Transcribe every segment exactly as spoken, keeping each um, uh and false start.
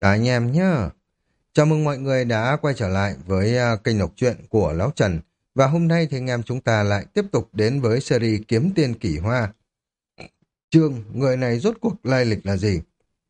Cả anh em nhá. Chào mừng mọi người đã quay trở lại với à, kênh đọc truyện của Lão Trần. Và hôm nay thì anh em chúng ta lại tiếp tục đến với series Kiếm Tiên Kỳ Hoa. Chương, người này rốt cuộc lai lịch là gì?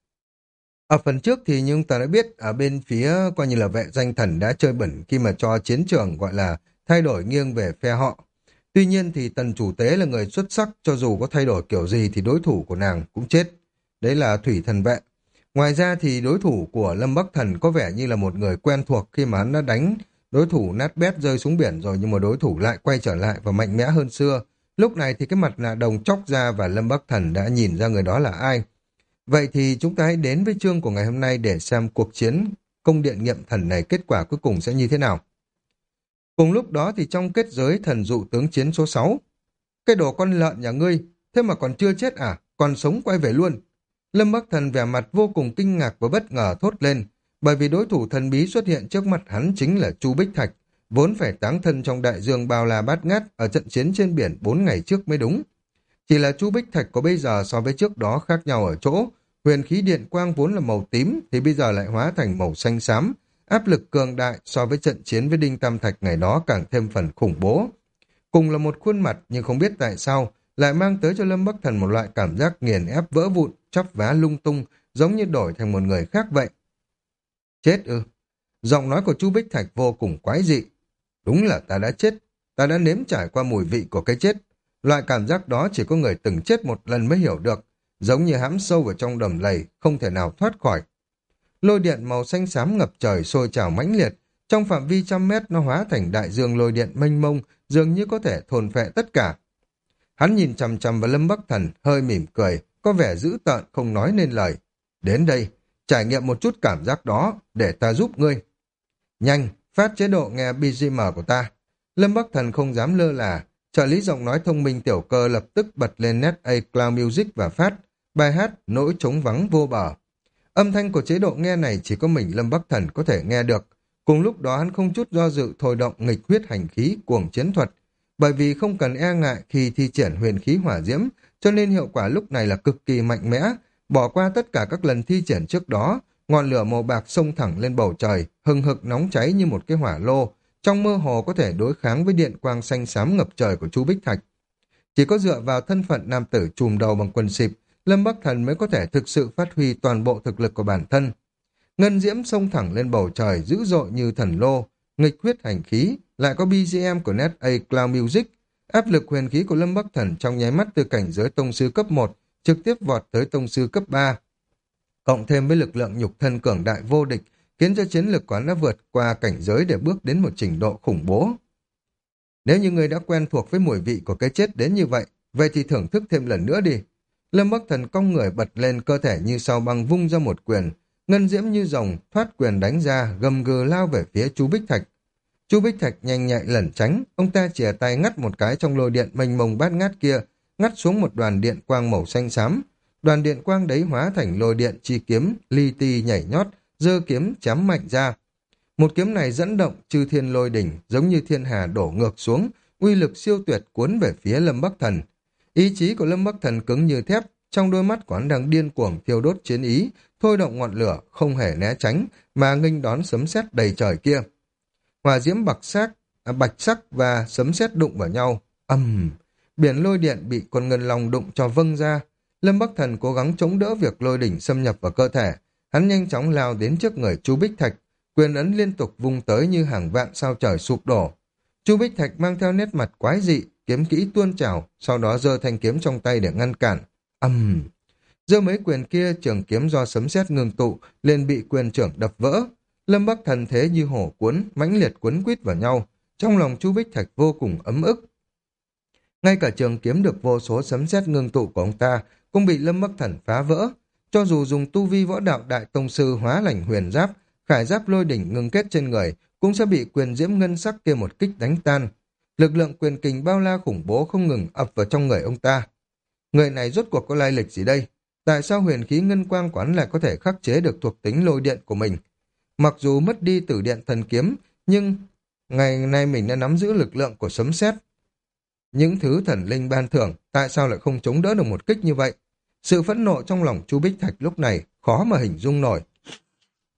Ở phần trước thì như chúng ta đã biết, ở bên phía coi như là vệ danh thần đã chơi bẩn khi mà cho chiến trường gọi là thay đổi nghiêng về phe họ. Tuy nhiên thì tần chủ tế là người xuất sắc, cho dù có thay đổi kiểu gì thì đối thủ của nàng cũng chết. Đấy là thủy thần vệ. Ngoài ra thì đối thủ của Lâm Bắc Thần có vẻ như là một người quen thuộc khi mà hắn đã đánh đối thủ nát bét rơi xuống biển rồi, nhưng mà đối thủ lại quay trở lại và mạnh mẽ hơn xưa. Lúc này thì cái mặt nạ đồng chóc ra và Lâm Bắc Thần đã nhìn ra người đó là ai. Vậy thì chúng ta hãy đến với chương của ngày hôm nay để xem cuộc chiến cung điện nghiệm thần này kết quả cuối cùng sẽ như thế nào. Cùng lúc đó thì trong kết giới thần dụ tướng chiến số sáu, cái đồ con lợn nhà ngươi, thế mà còn chưa chết à, còn sống quay về luôn. Lâm Bắc Thần vẻ mặt vô cùng kinh ngạc và bất ngờ thốt lên, bởi vì đối thủ thần bí xuất hiện trước mặt hắn chính là Chu Bích Thạch, vốn phải táng thân trong đại dương bao la bát ngát ở trận chiến trên biển bốn ngày trước mới đúng. Chỉ là Chu Bích Thạch có bây giờ so với trước đó khác nhau ở chỗ, huyền khí điện quang vốn là màu tím thì bây giờ lại hóa thành màu xanh xám, áp lực cường đại so với trận chiến với Đinh Tam Thạch ngày đó càng thêm phần khủng bố. Cùng là một khuôn mặt nhưng không biết tại sao lại mang tới cho Lâm Bắc Thần một loại cảm giác nghiền ép vỡ vụn, chắp vá lung tung, giống như đổi thành một người khác vậy. Chết ư? Giọng nói của Chu Bích Thạch vô cùng quái dị. Đúng là ta đã chết, ta đã nếm trải qua mùi vị của cái chết. Loại cảm giác đó chỉ có người từng chết một lần mới hiểu được, giống như hãm sâu vào trong đầm lầy, không thể nào thoát khỏi. Lôi điện màu xanh xám ngập trời sôi trào mãnh liệt, trong phạm vi trăm mét nó hóa thành đại dương lôi điện mênh mông, dường như có thể thôn phệ tất cả. Hắn nhìn chằm chằm vào Lâm Bắc Thần, hơi mỉm cười, có vẻ dữ tợn không nói nên lời. Đến đây, trải nghiệm một chút cảm giác đó, để ta giúp ngươi. Nhanh, phát chế độ nghe bê giê em của ta. Lâm Bắc Thần không dám lơ là, trợ lý giọng nói thông minh tiểu cơ lập tức bật lên Net A Cloud Music và phát bài hát Nỗi trống vắng vô bờ. Âm thanh của chế độ nghe này chỉ có mình Lâm Bắc Thần có thể nghe được. Cùng lúc đó hắn không chút do dự thôi động nghịch huyết hành khí cuồng chiến thuật, bởi vì không cần e ngại khi thi triển huyền khí hỏa diễm, cho nên hiệu quả lúc này là cực kỳ mạnh mẽ. Bỏ qua tất cả các lần thi triển trước đó, ngọn lửa màu bạc xông thẳng lên bầu trời, hừng hực nóng cháy như một cái hỏa lô, trong mơ hồ có thể đối kháng với điện quang xanh xám ngập trời của Chu Bích Thạch. Chỉ có dựa vào thân phận nam tử trùm đầu bằng quần xịp, Lâm Bắc Thần mới có thể thực sự phát huy toàn bộ thực lực của bản thân. Ngân diễm xông thẳng lên bầu trời dữ dội như thần lô, nghịch huyết hành khí, lại có bê giê em của Net A Cloud Music. Áp lực huyền khí của Lâm Bắc Thần trong nháy mắt từ cảnh giới tông sư cấp một trực tiếp vọt tới tông sư cấp ba. Cộng thêm với lực lượng nhục thân cường đại vô địch, khiến cho chiến lực của hắn đã vượt qua cảnh giới để bước đến một trình độ khủng bố. Nếu như người đã quen thuộc với mùi vị của cái chết đến như vậy, vậy thì thưởng thức thêm lần nữa đi. Lâm Bắc Thần cong người bật lên, cơ thể như sao băng vung ra một quyền, ngân diễm như rồng thoát quyền đánh ra, gầm gừ lao về phía Chu Bích Thạch. Chu Bích Thạch nhanh nhạy lẩn tránh, ông ta chìa tay ngắt một cái trong lôi điện mênh mông bát ngát kia, ngắt xuống một đoàn điện quang màu xanh xám. Đoàn điện quang đấy hóa thành lôi điện chi kiếm, li ti nhảy nhót, giơ kiếm chém mạnh ra. Một kiếm này dẫn động chư thiên lôi đỉnh, giống như thiên hà đổ ngược xuống, uy lực siêu tuyệt cuốn về phía Lâm Bắc Thần. Ý chí của Lâm Bắc Thần cứng như thép, trong đôi mắt của hắn đang điên cuồng thiêu đốt chiến ý, thôi động ngọn lửa, không hề né tránh, mà nghênh đón sấm sét đầy trời kia. Hỏa diễm bạc sắc, à, bạch sắc và sấm sét đụng vào nhau, ầm, biển lôi điện bị con ngân long đụng cho vâng ra. Lâm Bắc Thần cố gắng chống đỡ việc lôi đỉnh xâm nhập vào cơ thể, hắn nhanh chóng lao đến trước người Chu Bích Thạch, quyền ấn liên tục vung tới như hàng vạn sao trời sụp đổ. Chu Bích Thạch mang theo nét mặt quái dị, kiếm kỹ tuôn trào, sau đó giơ thanh kiếm trong tay để ngăn cản. Ầm, giơ mấy quyền kia, trường kiếm do sấm sét ngưng tụ liền bị quyền trưởng đập vỡ. Lâm Bắc Thần thế như hổ cuốn, mãnh liệt quấn quýt vào nhau, trong lòng Chu Bích Thạch vô cùng ấm ức. Ngay cả trường kiếm được vô số sấm sét ngưng tụ của ông ta cũng bị Lâm Bắc Thần phá vỡ. Cho dù dùng tu vi võ đạo đại tông sư hóa lành huyền giáp, khải giáp lôi đỉnh ngưng kết trên người cũng sẽ bị quyền diễm ngân sắc kia một kích đánh tan. Lực lượng quyền kình bao la khủng bố không ngừng ập vào trong người ông ta. Người này rốt cuộc có lai lịch gì đây? Tại sao huyền khí ngân quang của hắn lại có thể khắc chế được thuộc tính lôi điện của mình? Mặc dù mất đi tử điện thần kiếm, nhưng ngày nay mình đã nắm giữ lực lượng của sấm sét. Những thứ thần linh ban thưởng, tại sao lại không chống đỡ được một kích như vậy? Sự phẫn nộ trong lòng Chu Bích Thạch lúc này khó mà hình dung nổi.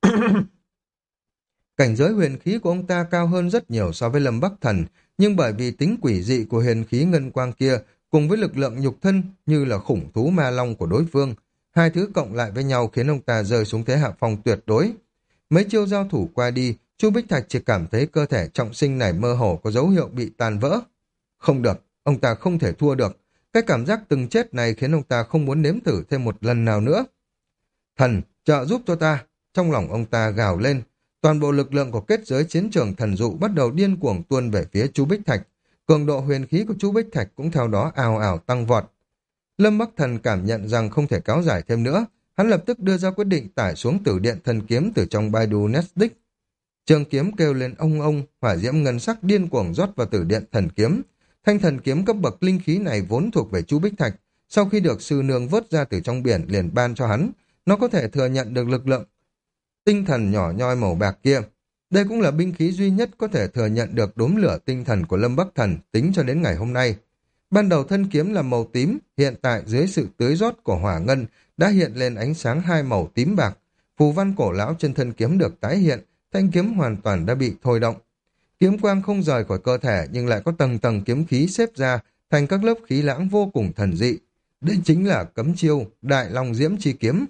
Cảnh giới huyền khí của ông ta cao hơn rất nhiều so với Lâm Bắc Thần, nhưng bởi vì tính quỷ dị của huyền khí ngân quang kia, cùng với lực lượng nhục thân như là khủng thú ma long của đối phương, hai thứ cộng lại với nhau khiến ông ta rơi xuống thế hạ phong tuyệt đối. Mấy chiêu giao thủ qua đi, Chu Bích Thạch chỉ cảm thấy cơ thể trọng sinh này mơ hồ có dấu hiệu bị tan vỡ. Không được, ông ta không thể thua được. Cái cảm giác từng chết này khiến ông ta không muốn nếm thử thêm một lần nào nữa. Thần, trợ giúp cho ta. Trong lòng ông ta gào lên. Toàn bộ lực lượng của kết giới chiến trường thần dụ bắt đầu điên cuồng tuôn về phía Chu Bích Thạch. Cường độ huyền khí của Chu Bích Thạch cũng theo đó ào ào tăng vọt. Lâm Bắc Thần cảm nhận rằng không thể kéo dài thêm nữa. Hắn lập tức đưa ra quyết định tải xuống tử điện thần kiếm từ trong Baidu Netdisk. Trường kiếm kêu lên ông ông, hỏa diễm ngân sắc điên cuồng rót vào tử điện thần kiếm. Thanh thần kiếm cấp bậc linh khí này vốn thuộc về Chu Bích Thạch, sau khi được sư nương vớt ra từ trong biển liền ban cho hắn, nó có thể thừa nhận được lực lượng tinh thần nhỏ nhoi màu bạc kia. Đây cũng là binh khí duy nhất có thể thừa nhận được đốm lửa tinh thần của Lâm Bắc Thần tính cho đến ngày hôm nay. Ban đầu thân kiếm là màu tím, hiện tại dưới sự tưới rót của hỏa ngân đã hiện lên ánh sáng hai màu tím bạc. Phù văn cổ lão trên thân kiếm được tái hiện, thanh kiếm hoàn toàn đã bị thôi động. Kiếm quang không rời khỏi cơ thể nhưng lại có tầng tầng kiếm khí xếp ra thành các lớp khí lãng vô cùng thần dị. Đây chính là cấm chiêu Đại Long Diễm Chi Kiếm.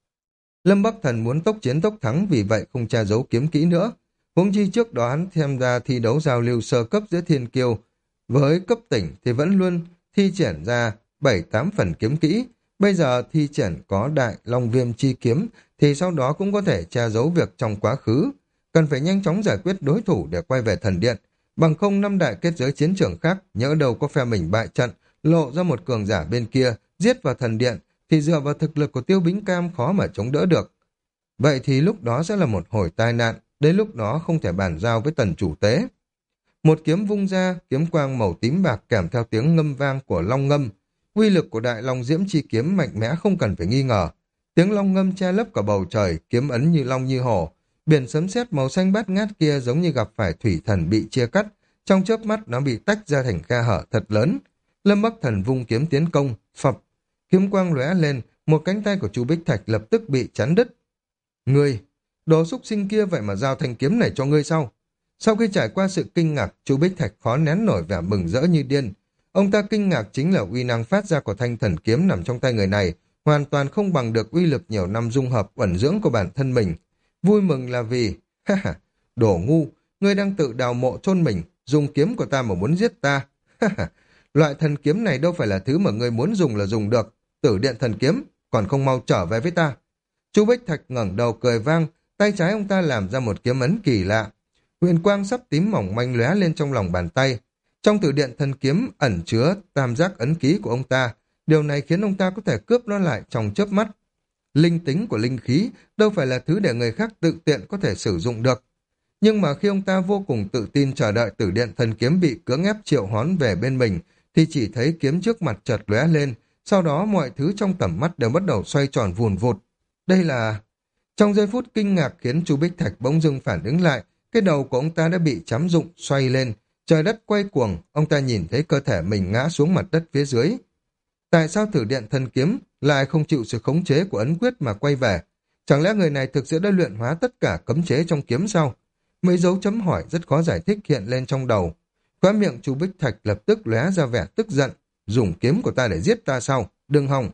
Lâm Bắc Thần muốn tốc chiến tốc thắng, vì vậy không tra giấu kiếm kỹ nữa. Huống chi trước đó hắn tham gia thi đấu giao lưu sơ cấp giữa thiên kiêu với cấp tỉnh thì vẫn luôn thi triển ra bảy tám phần kiếm kỹ. Bây giờ thi triển có Đại Long Viêm Chi Kiếm thì sau đó cũng có thể tra giấu việc trong quá khứ. Cần phải nhanh chóng giải quyết đối thủ để quay về thần điện. Bằng không năm đại kết giới chiến trường khác, nhỡ đâu có phe mình bại trận, lộ ra một cường giả bên kia, giết vào thần điện, thì dựa vào thực lực của Tiêu Bính Cam khó mà chống đỡ được. Vậy thì lúc đó sẽ là một hồi tai nạn, đến lúc đó không thể bàn giao với tần chủ tế. Một kiếm vung ra, kiếm quang màu tím bạc kèm theo tiếng ngâm vang của long ngâm. Uy lực của Đại Long Diễm Chi Kiếm mạnh mẽ không cần phải nghi ngờ. Tiếng long ngâm che lấp cả bầu trời, kiếm ấn như long như hổ. Biển sấm sét màu xanh bát ngát kia giống như gặp phải thủy thần bị chia cắt, trong chớp mắt nó bị tách ra thành khe hở thật lớn. Lâm Bắc Thần vung kiếm tiến công, phập, kiếm quang lóe lên, một cánh tay của Chu Bích Thạch lập tức bị chắn đứt. Ngươi, đồ xúc sinh kia vậy mà giao thanh kiếm này cho ngươi sao? Sau khi trải qua sự kinh ngạc, Chu Bích Thạch khó nén nổi vẻ mừng rỡ như điên. Ông ta kinh ngạc chính là uy năng phát ra của thanh thần kiếm nằm trong tay người này, hoàn toàn không bằng được uy lực nhiều năm dung hợp uẩn dưỡng của bản thân mình. Vui mừng là vì, ha ha, đồ ngu, ngươi đang tự đào mộ chôn mình, dùng kiếm của ta mà muốn giết ta. Ha ha, loại thần kiếm này đâu phải là thứ mà ngươi muốn dùng là dùng được. Tử điện thần kiếm, còn không mau trở về với ta. Chu Bích Thạch ngẩng đầu cười vang, tay trái ông ta làm ra một kiếm ấn kỳ lạ. Huyền quang sắp tím mỏng manh lóe lên trong lòng bàn tay. Trong tử điện thần kiếm ẩn chứa tam giác ấn ký của ông ta, điều này khiến ông ta có thể cướp nó lại trong chớp mắt. Linh tính của linh khí đâu phải là thứ để người khác tự tiện có thể sử dụng được. Nhưng mà khi ông ta vô cùng tự tin chờ đợi tử điện thần kiếm bị cưỡng ép triệu hoán về bên mình, thì chỉ thấy kiếm trước mặt chợt lóe lên, sau đó mọi thứ trong tầm mắt đều bắt đầu xoay tròn vùn vụt. Đây là... Trong giây phút kinh ngạc khiến Chu Bích Thạch bỗng dưng phản ứng lại, cái đầu của ông ta đã bị chám dụng xoay lên, trời đất quay cuồng, ông ta nhìn thấy cơ thể mình ngã xuống mặt đất phía dưới. Tại sao thử điện thần kiếm lại không chịu sự khống chế của ấn quyết mà quay về? Chẳng lẽ người này thực sự đã luyện hóa tất cả cấm chế trong kiếm sao? Mấy dấu chấm hỏi rất khó giải thích hiện lên trong đầu. Khóe miệng Chu Bích Thạch lập tức lóe ra vẻ tức giận. Dùng kiếm của ta để giết ta sao? Đừng hòng.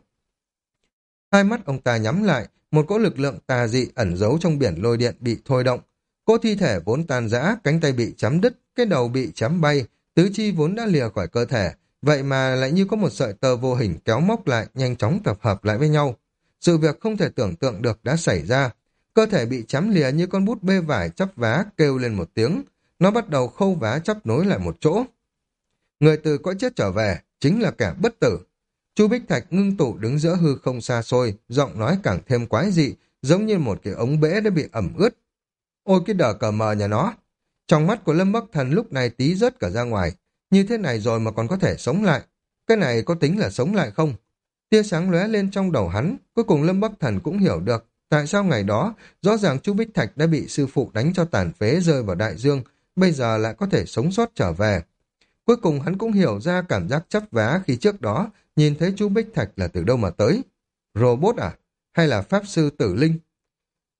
Hai mắt ông ta nhắm lại, một cỗ lực lượng tà dị ẩn giấu trong biển lôi điện bị thôi động. Cỗ thi thể vốn tan rã, cánh tay bị chém đứt, cái đầu bị chém bay, tứ chi vốn đã lìa khỏi cơ thể, vậy mà lại như có một sợi tơ vô hình kéo móc lại, nhanh chóng tập hợp lại với nhau. Sự việc không thể tưởng tượng được đã xảy ra. Cơ thể bị chém lìa như con bút bê vải chắp vá kêu lên một tiếng, nó bắt đầu khâu vá chắp nối lại một chỗ. Người từ cõi chết trở về chính là kẻ bất tử. Chu Bích Thạch ngưng tụ đứng giữa hư không xa xôi, giọng nói càng thêm quái dị, giống như một cái ống bể đã bị ẩm ướt. Ôi cái đờ cờ mờ nhà nó! Trong mắt của Lâm Bắc Thần lúc này tí rớt cả ra ngoài, như thế này rồi mà còn có thể sống lại. Cái này có tính là sống lại không? Tia sáng lóe lên trong đầu hắn, cuối cùng Lâm Bắc Thần cũng hiểu được tại sao ngày đó rõ ràng Chu Bích Thạch đã bị sư phụ đánh cho tàn phế rơi vào đại dương, bây giờ lại có thể sống sót trở về. Cuối cùng hắn cũng hiểu ra cảm giác chấp vá khi trước đó nhìn thấy Chu Bích Thạch là từ đâu mà tới. Robot à? Hay là Pháp Sư Tử Linh?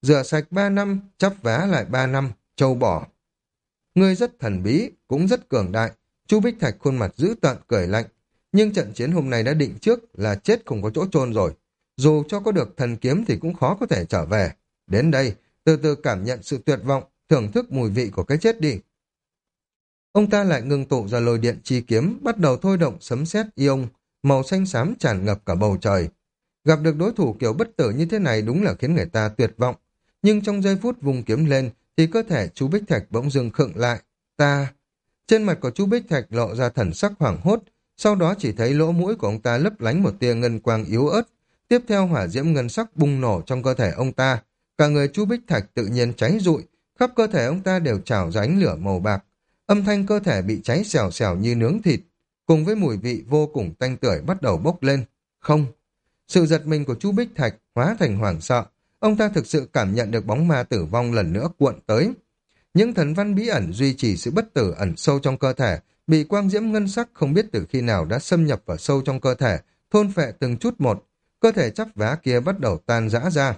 Rửa sạch ba năm, chắp vá lại ba năm, trâu bò. Ngươi rất thần bí, cũng rất cường đại. Chu Bích Thạch khuôn mặt dữ tợn cười lạnh. Nhưng trận chiến hôm nay đã định trước là chết không có chỗ chôn rồi. Dù cho có được thần kiếm thì cũng khó có thể trở về. Đến đây, từ từ cảm nhận sự tuyệt vọng, thưởng thức mùi vị của cái chết đi. Ông ta lại ngưng tụ ra lôi điện chi kiếm, bắt đầu thôi động sấm sét ion, màu xanh xám tràn ngập cả bầu trời. Gặp được đối thủ kiểu bất tử như thế này đúng là khiến người ta tuyệt vọng. Nhưng trong giây phút vùng kiếm lên, thì cơ thể chú Bích Thạch bỗng dưng khựng lại. Ta... Trên mặt của chú Bích Thạch lộ ra thần sắc hoảng hốt, sau đó chỉ thấy lỗ mũi của ông ta lấp lánh một tia ngân quang yếu ớt. Tiếp theo hỏa diễm ngân sắc bùng nổ trong cơ thể ông ta. Cả người chú Bích Thạch tự nhiên cháy rụi, khắp cơ thể ông ta đều trào ra ánh lửa màu bạc. Âm thanh cơ thể bị cháy xèo xèo như nướng thịt, cùng với mùi vị vô cùng tanh tưởi bắt đầu bốc lên. Không! Sự giật mình của chú Bích Thạch hóa thành hoảng sợ. Ông ta thực sự cảm nhận được bóng ma tử vong lần nữa cuộn tới. Những thần văn bí ẩn duy trì sự bất tử ẩn sâu trong cơ thể, bị quang diễm ngân sắc không biết từ khi nào đã xâm nhập vào sâu trong cơ thể, thôn phệ từng chút một. Cơ thể chắp vá kia bắt đầu tan rã ra.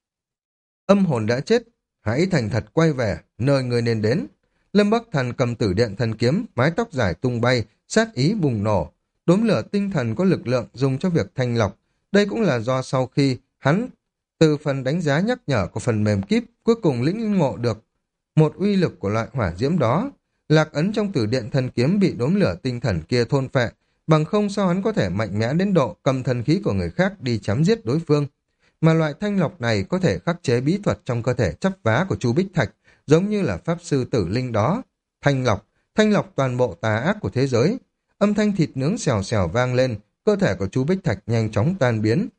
Âm hồn đã chết, hãy thành thật quay về, nơi người nên đến. Lâm Bắc Thần cầm tử điện thần kiếm, mái tóc dài tung bay, sát ý bùng nổ. Đốm lửa tinh thần có lực lượng dùng cho việc thanh lọc. Đây cũng là do sau khi hắn từ phần đánh giá nhắc nhở của phần mềm kíp cuối cùng lĩnh ngộ được một uy lực của loại hỏa diễm đó. Lạc ấn trong tử điện thần kiếm bị đốm lửa tinh thần kia thôn phệ, bằng không sao hắn có thể mạnh mẽ đến độ cầm thần khí của người khác đi chém giết đối phương. Mà loại thanh lọc này có thể khắc chế bí thuật trong cơ thể chắp vá của chú Bích Thạch, giống như là pháp sư tử linh đó. Thanh lọc, thanh lọc toàn bộ tà ác của thế giới. Âm thanh thịt nướng xèo xèo vang lên, cơ thể của chú Bích Thạch nhanh chóng tan biến.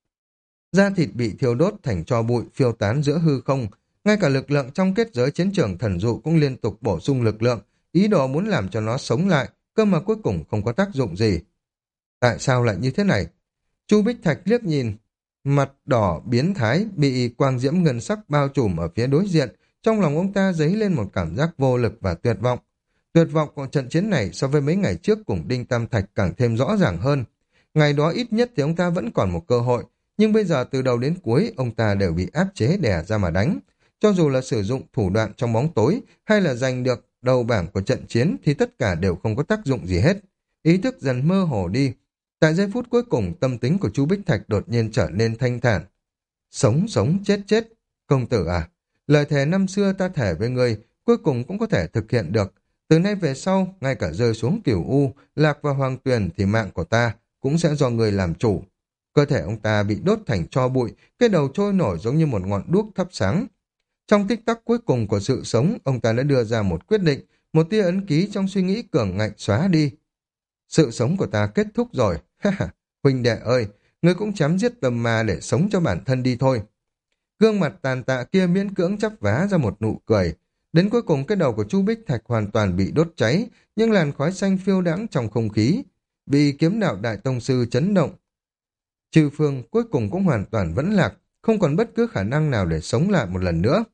Da thịt bị thiêu đốt thành tro bụi phiêu tán giữa hư không, ngay cả lực lượng trong kết giới chiến trường thần dụ cũng liên tục bổ sung lực lượng, ý đồ muốn làm cho nó sống lại, cơ mà cuối cùng không có tác dụng gì. Tại sao lại như thế này? Chu Bích Thạch liếc nhìn, mặt đỏ biến thái bị quang diễm ngân sắc bao trùm ở phía đối diện, trong lòng ông ta dấy lên một cảm giác vô lực và tuyệt vọng. Tuyệt vọng của trận chiến này so với mấy ngày trước cùng Đinh Tam Thạch càng thêm rõ ràng hơn. Ngày đó ít nhất thì ông ta vẫn còn một cơ hội, nhưng bây giờ từ đầu đến cuối ông ta đều bị áp chế đè ra mà đánh. Cho dù là sử dụng thủ đoạn trong bóng tối hay là giành được đầu bảng của trận chiến thì tất cả đều không có tác dụng gì hết. Ý thức dần mơ hồ đi. Tại giây phút cuối cùng tâm tính của chú Bích Thạch đột nhiên trở nên thanh thản. Sống sống chết chết. Công tử à, lời thề năm xưa ta thề với ngươi cuối cùng cũng có thể thực hiện được. Từ nay về sau, ngay cả rơi xuống Cửu U, lạc vào Hoàng Tuyền thì mạng của ta cũng sẽ do ngươi làm chủ. Cơ thể ông ta bị đốt thành tro bụi, cái đầu trôi nổi giống như một ngọn đuốc thắp sáng. Trong tích tắc cuối cùng của sự sống, ông ta đã đưa ra một quyết định, một tia ấn ký trong suy nghĩ cường ngạnh xóa đi. Sự sống của ta kết thúc rồi. Huynh đệ ơi, ngươi cũng chém giết tâm ma để sống cho bản thân đi thôi. Gương mặt tàn tạ kia miễn cưỡng chắp vá ra một nụ cười. Đến cuối cùng cái đầu của Chu Bích Thạch hoàn toàn bị đốt cháy, nhưng làn khói xanh phiêu đãng trong không khí. Vì kiếm đạo đại tông sư chấn động, Trừ Phương cuối cùng cũng hoàn toàn vẫn lạc, không còn bất cứ khả năng nào để sống lại một lần nữa.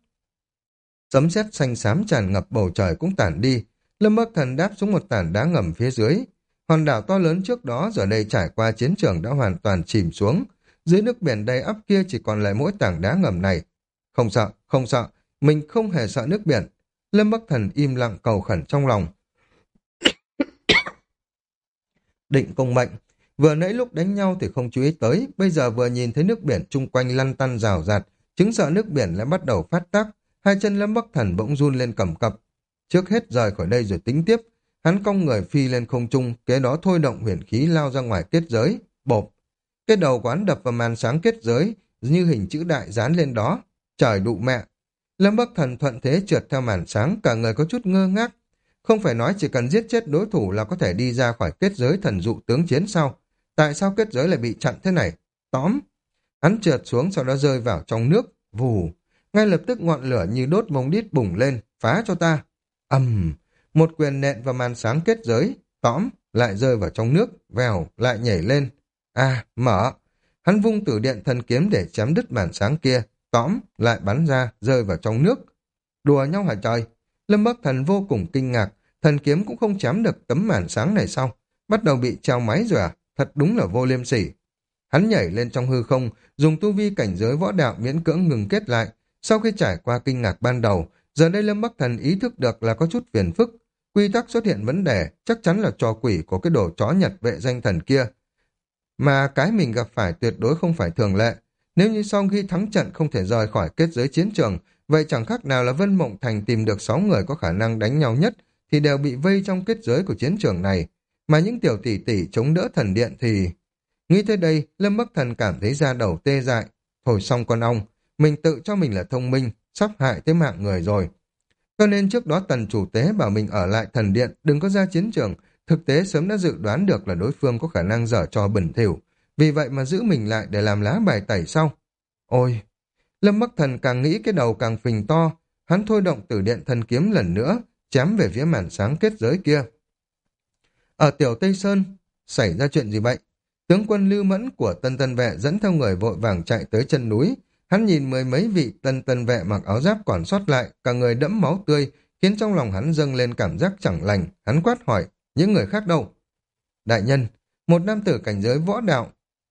Sấm sét xanh xám tràn ngập bầu trời cũng tản đi. Lâm Bắc Thần đáp xuống một tảng đá ngầm phía dưới. Hòn đảo to lớn trước đó giờ đây trải qua chiến trường đã hoàn toàn chìm xuống. Dưới nước biển đầy ắp kia chỉ còn lại mỗi tảng đá ngầm này. Không sợ, không sợ, mình không hề sợ nước biển. Lâm Bắc Thần im lặng cầu khẩn trong lòng. Định công mệnh. Vừa nãy lúc đánh nhau thì không chú ý tới, bây giờ vừa nhìn thấy nước biển chung quanh lăn tăn rào rạt, chứng sợ nước biển lại bắt đầu phát tác, hai chân Lâm Bắc Thần bỗng run lên cầm cập. Trước hết rời khỏi đây rồi tính tiếp, hắn cong người phi lên không trung, kế đó thôi động huyền khí lao ra ngoài kết giới, bộp. Cái đầu quán đập vào màn sáng kết giới, như hình chữ đại dán lên đó. Trời đụ mẹ! Lâm Bắc Thần thuận thế trượt theo màn sáng, cả người có chút ngơ ngác. Không phải nói chỉ cần giết chết đối thủ là có thể đi ra khỏi kết giới thần dụ tướng chiến sao? Tại sao kết giới lại bị chặn thế này? Tóm! Hắn trượt xuống sau đó rơi vào trong nước, vù. Ngay lập tức ngọn lửa như đốt mông đít bùng lên, phá cho ta. Ầm! Một quyền nện vào màn sáng kết giới, tóm, lại rơi vào trong nước, vèo, lại nhảy lên. À, mở! Hắn vung tử điện thần kiếm để chém đứt màn sáng kia, tóm, lại bắn ra, rơi vào trong nước. Đùa nhau hả trời? Lâm Bắc Thần vô cùng kinh ngạc, thần kiếm cũng không chém được tấm màn sáng này sao? Bắt đầu bị trao máy rồi à? Thật đúng là vô liêm sỉ. Hắn nhảy lên trong hư không, dùng tu vi cảnh giới võ đạo miễn cưỡng ngừng kết lại, Sau khi trải qua kinh ngạc ban đầu, giờ đây Lâm Bắc Thần ý thức được là có chút phiền phức. Quy tắc xuất hiện vấn đề, chắc chắn là trò quỷ của cái đồ chó Nhật vệ danh thần kia. Mà cái mình gặp phải tuyệt đối không phải thường lệ. Nếu như sau khi thắng trận không thể rời khỏi kết giới chiến trường, vậy chẳng khác nào là Vân Mộng Thành tìm được sáu người có khả năng đánh nhau nhất thì đều bị vây trong kết giới của chiến trường này. Mà những tiểu tỷ tỷ chống đỡ thần điện thì... Nghĩ tới đây, Lâm Bắc Thần cảm thấy da đầu tê dại. Thôi xong con ong, mình tự cho mình là thông minh, sắp hại tới mạng người rồi. Cho nên trước đó tần chủ tế bảo mình ở lại thần điện, đừng có ra chiến trường, thực tế sớm đã dự đoán được là đối phương có khả năng dở trò bẩn thỉu, vì vậy mà giữ mình lại để làm lá bài tẩy sau. Ôi! Lâm Bắc Thần càng nghĩ cái đầu càng phình to, hắn thôi động tử điện thần kiếm lần nữa, chém về phía màn sáng kết giới kia. Ở Tiểu Tây Sơn, xảy ra chuyện gì vậy? Tướng quân Lưu Mẫn của Tân Tân Vệ dẫn theo người vội vàng chạy tới chân núi. Hắn nhìn mười mấy vị Tân Tân Vệ mặc áo giáp còn sót lại, cả người đẫm máu tươi, khiến trong lòng hắn dâng lên cảm giác chẳng lành. Hắn quát hỏi, những người khác đâu? Đại nhân, một nam tử cảnh giới võ đạo.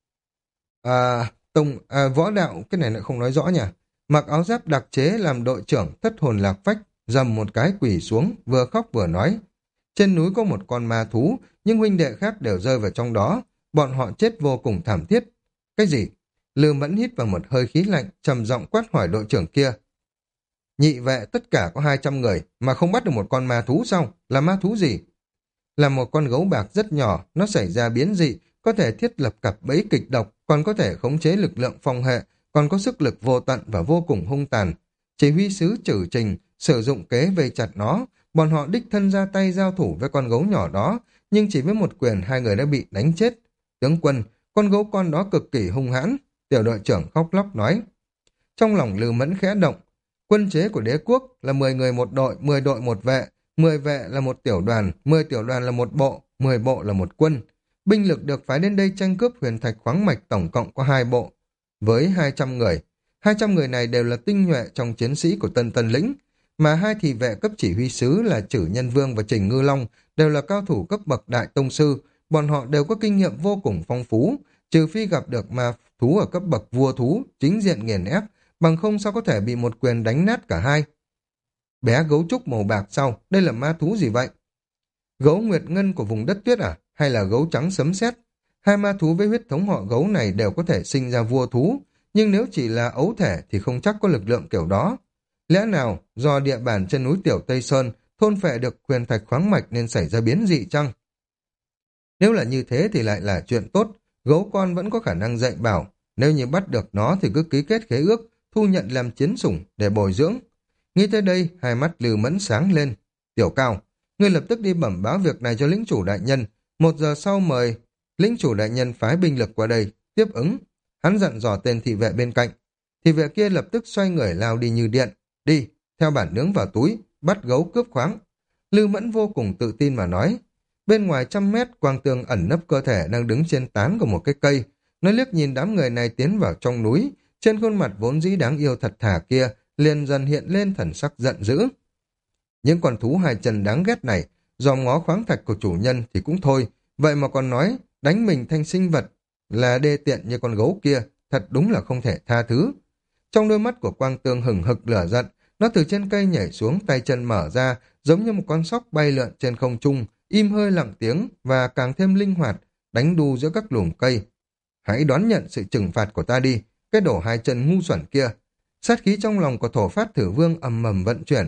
À, tông, à, võ đạo, cái này lại không nói rõ nhỉ. Mặc áo giáp đặc chế làm đội trưởng thất hồn lạc phách, dầm một cái quỳ xuống, vừa khóc vừa nói. Trên núi có một con ma thú, nhưng huynh đệ khác đều rơi vào trong đó. Bọn họ chết vô cùng thảm thiết. Cái gì? Lưu Mẫn hít vào một hơi khí lạnh, trầm giọng quát hỏi đội trưởng kia. Nhị vệ tất cả có hai trăm người, mà không bắt được một con ma thú sao? Là ma thú gì? Là một con gấu bạc rất nhỏ, nó xảy ra biến dị, có thể thiết lập cặp bẫy kịch độc, còn có thể khống chế lực lượng phong hệ, còn có sức lực vô tận và vô cùng hung tàn. Chỉ huy sứ Trử Trình sử dụng kế vây chặt nó, bọn họ đích thân ra tay giao thủ với con gấu nhỏ đó, nhưng chỉ với một quyền hai người đã bị đánh chết. Tướng quân, con gấu con đó cực kỳ hung hãn, tiểu đội trưởng khóc lóc nói. Trong lòng Lưu Mẫn khẽ động, quân chế của đế quốc là mười người một đội, mười đội một vệ, mười vệ là một tiểu đoàn, mười tiểu đoàn là một bộ, mười bộ là một quân. Binh lực được phái đến đây tranh cướp huyền thạch khoáng mạch tổng cộng có hai bộ, với hai trăm người. hai trăm người này đều là tinh nhuệ trong chiến sĩ của Tân Tân Lĩnh, mà hai thị vệ cấp chỉ huy sứ là Chử Nhân Vương và Trình Ngư Long đều là cao thủ cấp bậc đại tông sư, bọn họ đều có kinh nghiệm vô cùng phong phú, trừ phi gặp được ma thú ở cấp bậc vua thú, chính diện nghiền ép, bằng không sao có thể bị một quyền đánh nát cả hai. Bé gấu trúc màu bạc sau, đây là ma thú gì vậy? Gấu nguyệt ngân của vùng đất tuyết à? Hay là gấu trắng sấm sét? Hai ma thú với huyết thống họ gấu này đều có thể sinh ra vua thú, nhưng nếu chỉ là ấu thể thì không chắc có lực lượng kiểu đó. Lẽ nào do địa bàn trên núi Tiểu Tây Sơn thôn phệ được huyền thạch khoáng mạch nên xảy ra biến dị chăng? Nếu là như thế thì lại là chuyện tốt, gấu con vẫn có khả năng dạy bảo, nếu như bắt được nó thì cứ ký kết khế ước, thu nhận làm chiến sủng để bồi dưỡng. Nghĩ tới đây, hai mắt Lưu Mẫn sáng lên. Tiểu Cao, ngươi lập tức đi bẩm báo việc này cho lĩnh chủ đại nhân, một giờ sau mời lĩnh chủ đại nhân phái binh lực qua đây, tiếp ứng. Hắn dặn dò tên thị vệ bên cạnh. Thị vệ kia lập tức xoay người lao đi như điện. Đi, theo bản nướng vào túi, bắt gấu cướp khoáng. Lưu Mẫn vô cùng tự tin mà nói. Bên ngoài trăm mét, Quang Tương ẩn nấp cơ thể đang đứng trên tán của một cái cây. Nó liếc nhìn đám người này tiến vào trong núi, trên khuôn mặt vốn dĩ đáng yêu thật thà kia, liền dần hiện lên thần sắc giận dữ. Những con thú hai chân đáng ghét này, dòm ngó khoáng thạch của chủ nhân thì cũng thôi, vậy mà còn nói đánh mình thành sinh vật là đê tiện như con gấu kia, thật đúng là không thể tha thứ. Trong đôi mắt của Quang Tương hừng hực lửa giận, nó từ trên cây nhảy xuống, tay chân mở ra, giống như một con sóc bay lượn trên không trung, im hơi lặng tiếng và càng thêm linh hoạt, đánh đu giữa các lùm cây. Hãy đón nhận sự trừng phạt của ta đi, cái đổ hai chân ngu xuẩn kia. Sát khí trong lòng của thổ phát thử vương ầm ầm vận chuyển.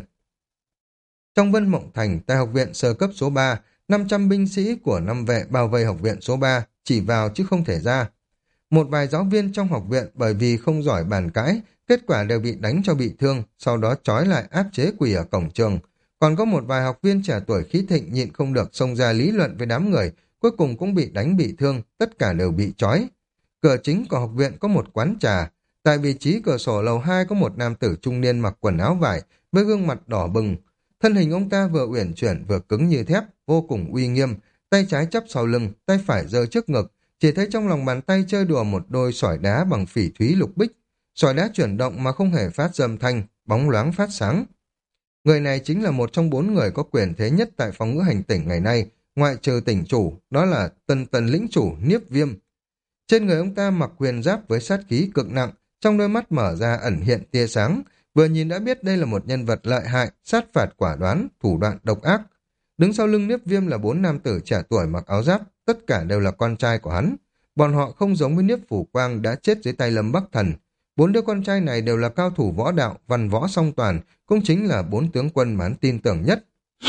Trong Vân Mộng Thành, tại học viện sơ cấp số ba, năm trăm binh sĩ của năm vệ bao vây học viện số ba, chỉ vào chứ không thể ra. Một vài giáo viên trong học viện bởi vì không giỏi bàn cãi, kết quả đều bị đánh cho bị thương, sau đó trói lại áp chế quỳ ở cổng trường. Còn có một vài học viên trẻ tuổi khí thịnh nhịn không được xông ra lý luận với đám người, cuối cùng cũng bị đánh bị thương, tất cả đều bị trói. Cửa chính của học viện có một quán trà, tại vị trí cửa sổ lầu hai có một nam tử trung niên mặc quần áo vải, với gương mặt đỏ bừng. Thân hình ông ta vừa uyển chuyển vừa cứng như thép, vô cùng uy nghiêm, tay trái chắp sau lưng, tay phải giơ trước ngực, chỉ thấy trong lòng bàn tay chơi đùa một đôi sỏi đá bằng phỉ thúy lục bích. Sỏi đá chuyển động mà không hề phát dâm thanh, bóng loáng phát sáng. Người này chính là một trong bốn người có quyền thế nhất tại phòng ngữ hành tỉnh ngày nay, ngoại trừ tỉnh chủ, đó là Tân Tân lĩnh chủ Niếp Viêm. Trên người ông ta mặc huyền giáp với sát khí cực nặng, trong đôi mắt mở ra ẩn hiện tia sáng, Vừa nhìn đã biết đây là một nhân vật lợi hại, sát phạt quả đoán, thủ đoạn độc ác. Đứng sau lưng Niếp Viêm là bốn nam tử trẻ tuổi mặc áo giáp, tất cả đều là con trai của hắn. Bọn họ không giống với Niếp Phủ Quang đã chết dưới tay Lâm Bắc Thần. Bốn đứa con trai này đều là cao thủ võ đạo, văn võ song toàn, cũng chính là bốn tướng quân mà hắn tin tưởng nhất.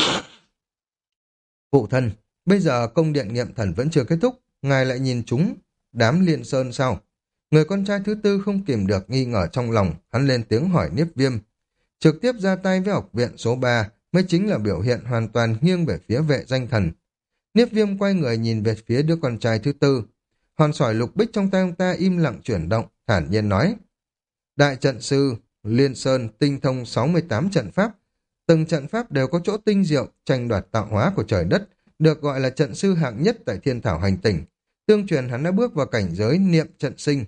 Phụ thân, bây giờ công điện nghiệm thần vẫn chưa kết thúc, ngài lại nhìn chúng đám Liên Sơn sao? Người con trai thứ tư không kìm được nghi ngờ trong lòng, hắn lên tiếng hỏi Niếp Viêm. Trực tiếp ra tay với học viện số ba mới chính là biểu hiện hoàn toàn nghiêng về phía vệ danh thần. Niếp Viêm quay người nhìn về phía đứa con trai thứ tư. Hòn sỏi lục bích trong tay ông ta im lặng chuyển động, thản nhiên nói. Đại trận sư, Liên Sơn tinh thông sáu mươi tám trận pháp. Từng trận pháp đều có chỗ tinh diệu, tranh đoạt tạo hóa của trời đất, được gọi là trận sư hạng nhất tại thiên thảo hành tinh. Tương truyền hắn đã bước vào cảnh giới niệm trận sinh.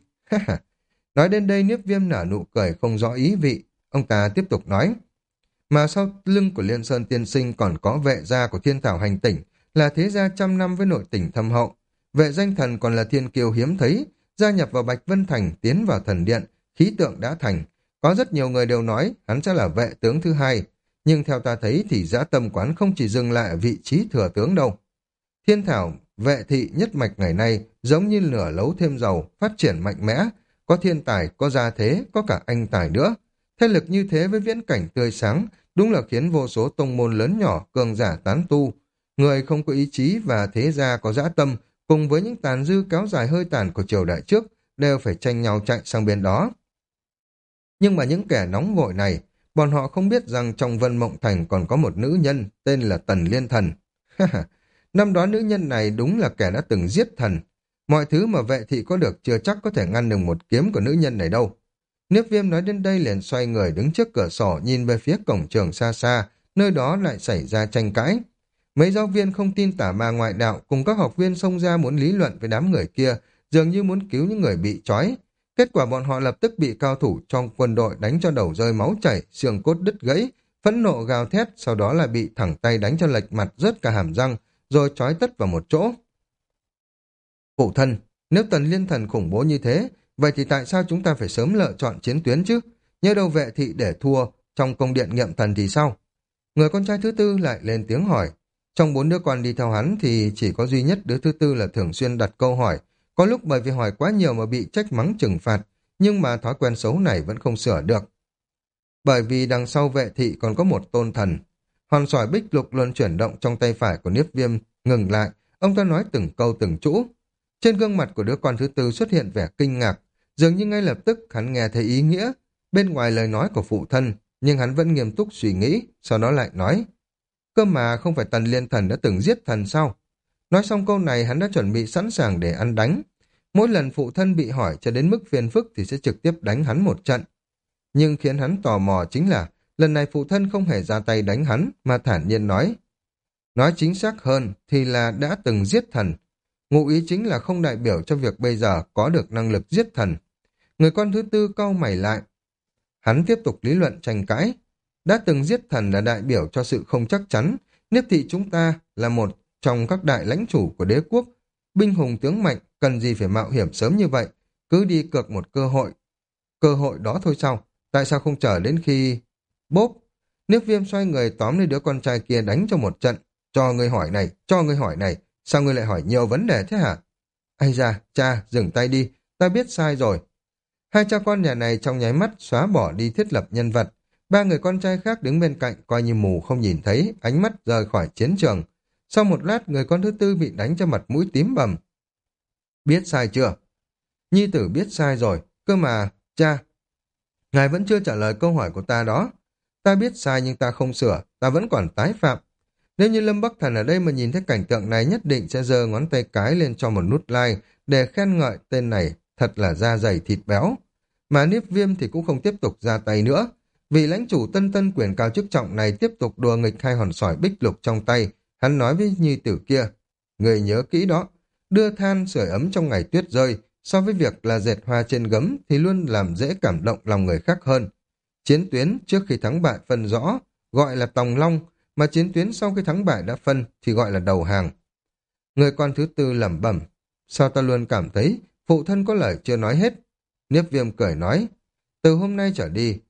Nói đến đây Niếp Viêm nở nụ cười không rõ ý vị. Ông ta tiếp tục nói. Mà sau lưng của Liên Sơn tiên sinh còn có vệ gia của thiên thảo hành tinh, là thế gia trăm năm với nội tình thâm hậu. Vệ danh thần còn là thiên kiêu hiếm thấy, gia nhập vào Bạch Vân Thành, tiến vào thần điện, khí tượng đã thành. Có rất nhiều người đều nói hắn sẽ là vệ tướng thứ hai, nhưng theo ta thấy thì dã tâm quán không chỉ dừng lại ở vị trí thừa tướng đâu. Thiên thảo, vệ thị nhất mạch ngày nay giống như lửa lấu thêm dầu, phát triển mạnh mẽ, có thiên tài, có gia thế, có cả anh tài nữa. Thế lực như thế với viễn cảnh tươi sáng, đúng là khiến vô số tông môn lớn nhỏ, cường giả tán tu. Người không có ý chí và thế gia có dã tâm, cùng với những tàn dư kéo dài hơi tàn của triều đại trước, đều phải tranh nhau chạy sang bên đó. Nhưng mà những kẻ nóng vội này, bọn họ không biết rằng trong Vân Mộng Thành còn có một nữ nhân tên là Tần Liên Thần. Năm đó nữ nhân này đúng là kẻ đã từng giết thần. Mọi thứ mà vệ thị có được chưa chắc có thể ngăn được một kiếm của nữ nhân này đâu. Niếp Viêm nói đến đây liền xoay người đứng trước cửa sổ nhìn về phía cổng trường xa xa, nơi đó lại xảy ra tranh cãi. Mấy giáo viên không tin tả ma ngoại đạo cùng các học viên xông ra muốn lý luận với đám người kia, dường như muốn cứu những người bị trói. Kết quả bọn họ lập tức bị cao thủ trong quân đội đánh cho đầu rơi máu chảy, xương cốt đứt gãy, phẫn nộ gào thét, sau đó là bị thẳng tay đánh cho lệch mặt rớt cả hàm răng, rồi trói tất vào một chỗ. Phụ thân, nếu Tần Liên Thần khủng bố như thế, vậy thì tại sao chúng ta phải sớm lựa chọn chiến tuyến chứ? Nhớ đâu vệ thị để thua trong công điện nghiệm thần thì sao? Người con trai thứ tư lại lên tiếng hỏi. Trong bốn đứa con đi theo hắn thì chỉ có duy nhất đứa thứ tư là thường xuyên đặt câu hỏi. Có lúc bởi vì hỏi quá nhiều mà bị trách mắng trừng phạt, nhưng mà thói quen xấu này vẫn không sửa được. Bởi vì đằng sau vệ thị còn có một tôn thần. Hòn sỏi bích lục luôn chuyển động trong tay phải của Niếp Viêm, ngừng lại, ông ta nói từng câu từng chữ. Trên gương mặt của đứa con thứ tư xuất hiện vẻ kinh ngạc, dường như ngay lập tức hắn nghe thấy ý nghĩa bên ngoài lời nói của phụ thân, nhưng hắn vẫn nghiêm túc suy nghĩ, sau đó lại nói, cơ mà không phải Tần Liên Thần đã từng giết thần sao? Nói xong câu này hắn đã chuẩn bị sẵn sàng để ăn đánh. Mỗi lần phụ thân bị hỏi cho đến mức phiền phức thì sẽ trực tiếp đánh hắn một trận. Nhưng khiến hắn tò mò chính là lần này phụ thân không hề ra tay đánh hắn mà thản nhiên nói. Nói chính xác hơn thì là đã từng giết thần. Ngụ ý chính là không đại biểu cho việc bây giờ có được năng lực giết thần. Người con thứ tư cau mày lại. Hắn tiếp tục lý luận tranh cãi. Đã từng giết thần là đại biểu cho sự không chắc chắn. Niếp thị chúng ta là một trong các đại lãnh chủ của đế quốc. Binh hùng tướng mạnh, cần gì phải mạo hiểm sớm như vậy. Cứ đi cược một cơ hội. Cơ hội đó thôi sao? Tại sao không chờ đến khi... Bốp! Niếp Viêm xoay người tóm lấy đứa con trai kia đánh cho một trận. Cho người hỏi này, cho người hỏi này. Sao ngươi lại hỏi nhiều vấn đề thế hả? Ây da, cha, dừng tay đi. Ta biết sai rồi. Hai cha con nhà này trong nháy mắt xóa bỏ đi thiết lập nhân vật. Ba người con trai khác đứng bên cạnh coi như mù không nhìn thấy, ánh mắt rời khỏi chiến trường. Sau một lát, người con thứ tư bị đánh cho mặt mũi tím bầm. Biết sai chưa? Nhi tử biết sai rồi. Cơ mà, cha, ngài vẫn chưa trả lời câu hỏi của ta đó. Ta biết sai nhưng ta không sửa, ta vẫn còn tái phạm. Nếu như Lâm Bắc Thần ở đây mà nhìn thấy cảnh tượng này nhất định sẽ giơ ngón tay cái lên cho một nút like để khen ngợi tên này thật là da dày thịt béo. Mà Niếp Viêm thì cũng không tiếp tục ra tay nữa. Vị lãnh chủ tân tân quyền cao chức trọng này tiếp tục đùa nghịch hai hòn sỏi bích lục trong tay. Hắn nói với nhi tử kia, người nhớ kỹ đó, đưa than sưởi ấm trong ngày tuyết rơi, so với việc là dệt hoa trên gấm thì luôn làm dễ cảm động lòng người khác hơn. Chiến tuyến trước khi thắng bại phân rõ, gọi là tòng long, mà chiến tuyến sau khi thắng bại đã phân thì gọi là đầu hàng. Người con thứ tư lẩm bẩm, sao ta luôn cảm thấy phụ thân có lời chưa nói hết. Niếp Viêm cười nói, từ hôm nay trở đi,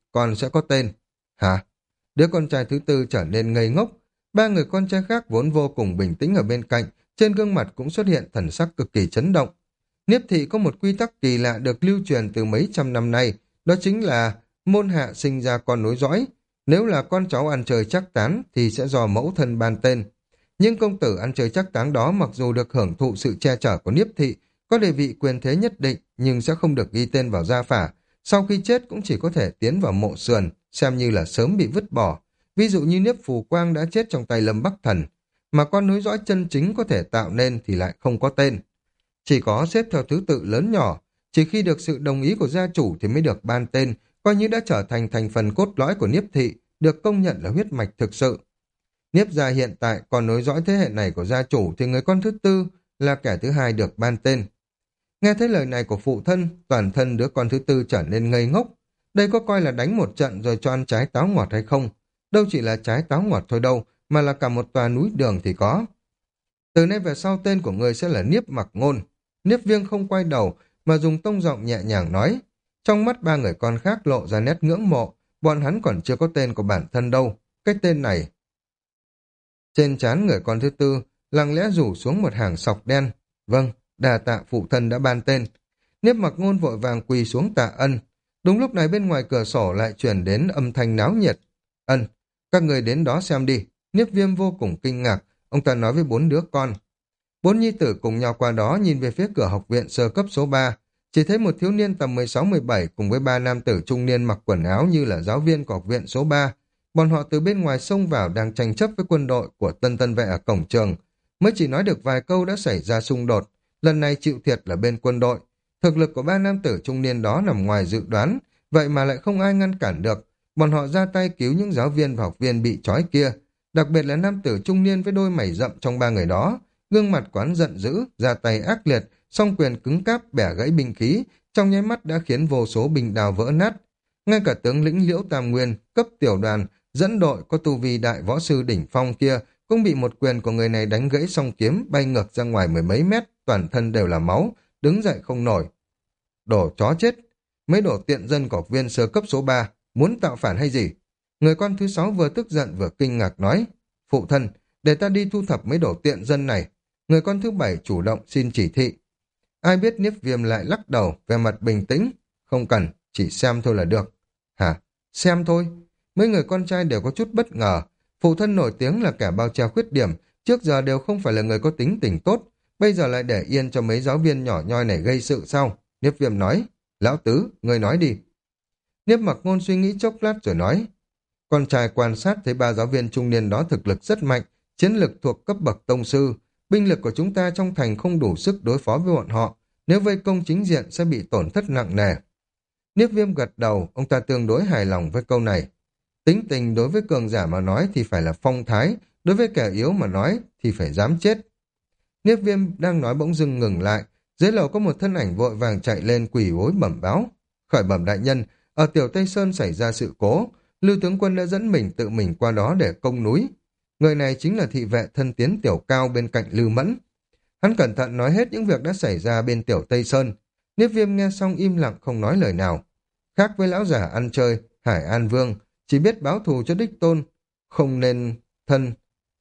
con sẽ có tên. Hả? Đứa con trai thứ tư trở nên ngây ngốc. Ba người con trai khác vốn vô cùng bình tĩnh ở bên cạnh, trên gương mặt cũng xuất hiện thần sắc cực kỳ chấn động. Niếp thị có một quy tắc kỳ lạ được lưu truyền từ mấy trăm năm nay, đó chính là môn hạ sinh ra con nối dõi. Nếu là con cháu ăn chơi chắc tán thì sẽ do mẫu thân ban tên. Nhưng công tử ăn chơi chắc táng đó mặc dù được hưởng thụ sự che chở của Niếp thị, có địa vị quyền thế nhất định nhưng sẽ không được ghi tên vào gia phả. Sau khi chết cũng chỉ có thể tiến vào mộ sườn, xem như là sớm bị vứt bỏ. Ví dụ như Niếp Phù Quang đã chết trong tay Lâm Bắc Thần, mà con nối dõi chân chính có thể tạo nên thì lại không có tên. Chỉ có xếp theo thứ tự lớn nhỏ, chỉ khi được sự đồng ý của gia chủ thì mới được ban tên, coi như đã trở thành thành phần cốt lõi của Niếp thị, được công nhận là huyết mạch thực sự. Niếp gia hiện tại còn nối dõi thế hệ này của gia chủ thì người con thứ tư là kẻ thứ hai được ban tên. Nghe thấy lời này của phụ thân, toàn thân đứa con thứ tư trở nên ngây ngốc. Đây có coi là đánh một trận rồi cho ăn trái táo ngọt hay không? Đâu chỉ là trái táo ngọt thôi đâu, mà là cả một tòa núi đường thì có. Từ nay về sau tên của người sẽ là Niếp Mặc Ngôn. Niếp Viêm không quay đầu, mà dùng tông giọng nhẹ nhàng nói. Trong mắt ba người con khác lộ ra nét ngưỡng mộ, bọn hắn còn chưa có tên của bản thân đâu. Cái tên này... Trên trán người con thứ tư, lặng lẽ rủ xuống một hàng sọc đen. Vâng, đà tạ phụ thân đã ban tên. Niếp Mặc Ngôn vội vàng quỳ xuống tạ ân. Đúng lúc này bên ngoài cửa sổ lại chuyển đến âm thanh náo nhiệt. Ân, các người đến đó xem đi. Niếp Viêm vô cùng kinh ngạc, ông ta nói với bốn đứa con. Bốn nhi tử cùng nhau qua đó nhìn về phía cửa học viện sơ cấp số ba. Chỉ thấy một thiếu niên tầm mười sáu mười bảy cùng với ba nam tử trung niên mặc quần áo như là giáo viên của học viện số ba. Bọn họ từ bên ngoài xông vào đang tranh chấp với quân đội của tân tân vệ ở cổng trường. Mới chỉ nói được vài câu đã xảy ra xung đột. Lần này chịu thiệt là bên quân đội. Thực lực của ba nam tử trung niên đó nằm ngoài dự đoán, vậy mà lại không ai ngăn cản được. Bọn họ ra tay cứu những giáo viên và học viên bị trói kia. Đặc biệt là nam tử trung niên với đôi mày rậm trong ba người đó. Gương mặt quán giận dữ, ra tay ác liệt, song quyền cứng cáp bẻ gãy binh khí, trong nháy mắt đã khiến vô số binh đao vỡ nát. Ngay cả tướng lĩnh Liễu Tam Nguyên, cấp tiểu đoàn, dẫn đội có tu vi đại võ sư đỉnh phong kia, cũng bị một quyền của người này đánh gãy song kiếm, bay ngược ra ngoài mười mấy mét, toàn thân đều là máu, đứng dậy không nổi. Đổ chó chết! Mấy đổ tiện dân của học viên sơ cấp số ba, muốn tạo phản hay gì? Người con thứ sáu vừa tức giận vừa kinh ngạc nói, phụ thân, để ta đi thu thập mấy đổ tiện dân này. Người con thứ bảy chủ động xin chỉ thị. Ai biết Niếp Viêm lại lắc đầu, về mặt bình tĩnh. Không cần, chỉ xem thôi là được. Hả? Xem thôi? Mấy người con trai đều có chút bất ngờ. Phụ thân nổi tiếng là kẻ bao che khuyết điểm, trước giờ đều không phải là người có tính tình tốt. Bây giờ lại để yên cho mấy giáo viên nhỏ nhoi này gây sự sao? Niếp Viêm nói, lão tứ, người nói đi. Niếp Mặc Ngôn suy nghĩ chốc lát rồi nói, con trai quan sát thấy ba giáo viên trung niên đó thực lực rất mạnh, chiến lực thuộc cấp bậc tông sư. Binh lực của chúng ta trong thành không đủ sức đối phó với bọn họ, nếu vây công chính diện sẽ bị tổn thất nặng nề. Niếp Viêm gật đầu, ông ta tương đối hài lòng với câu này. Tính tình đối với cường giả mà nói thì phải là phong thái, đối với kẻ yếu mà nói thì phải dám chết. Niếp Viêm đang nói bỗng dưng ngừng lại, dưới lầu có một thân ảnh vội vàng chạy lên quỳ gối bẩm báo. Khởi bẩm đại nhân, ở Tiểu Tây Sơn xảy ra sự cố, Lưu tướng quân đã dẫn mình tự mình qua đó để công núi. Người này chính là thị vệ thân tiến Tiểu Cao bên cạnh Lưu Mẫn. Hắn cẩn thận nói hết những việc đã xảy ra bên Tiểu Tây Sơn. Niếp Viêm nghe xong im lặng không nói lời nào. Khác với lão giả ăn chơi, Hải An Vương, chỉ biết báo thù cho đích tôn, không nên thân.